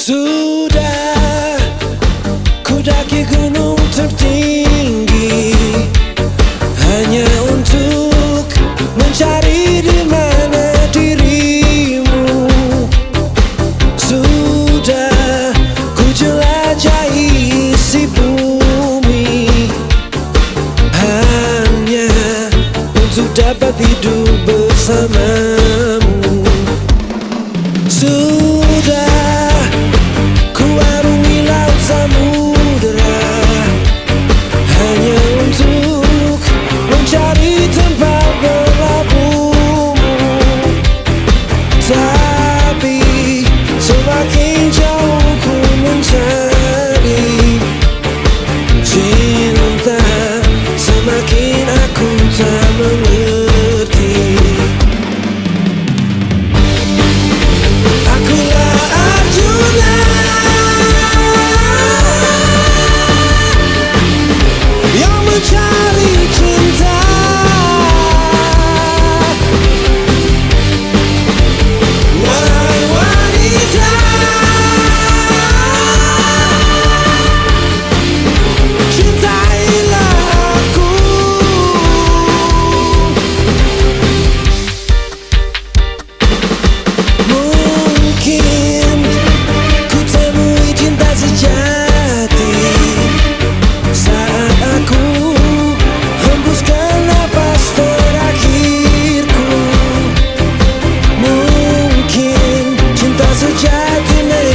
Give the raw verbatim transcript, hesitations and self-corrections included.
Sudah ku daki gunung tertinggi hanya untuk mencari di mana dirimu. Sudah ku jelajahi isi bumi hanya untuk dapat hidup bersamamu. Sudah ku arungi laut samudera hanya untuk mencari tempat berlabuhmu. Tapi semakin jauh ku mencari cinta, semakin aku tak mengerti. Mencari cinta, wahai wanita, cintailah aku. Mungkin ku temui cinta sejati saat aku hembuskan nafas terakhirku. Mungkin cinta sejati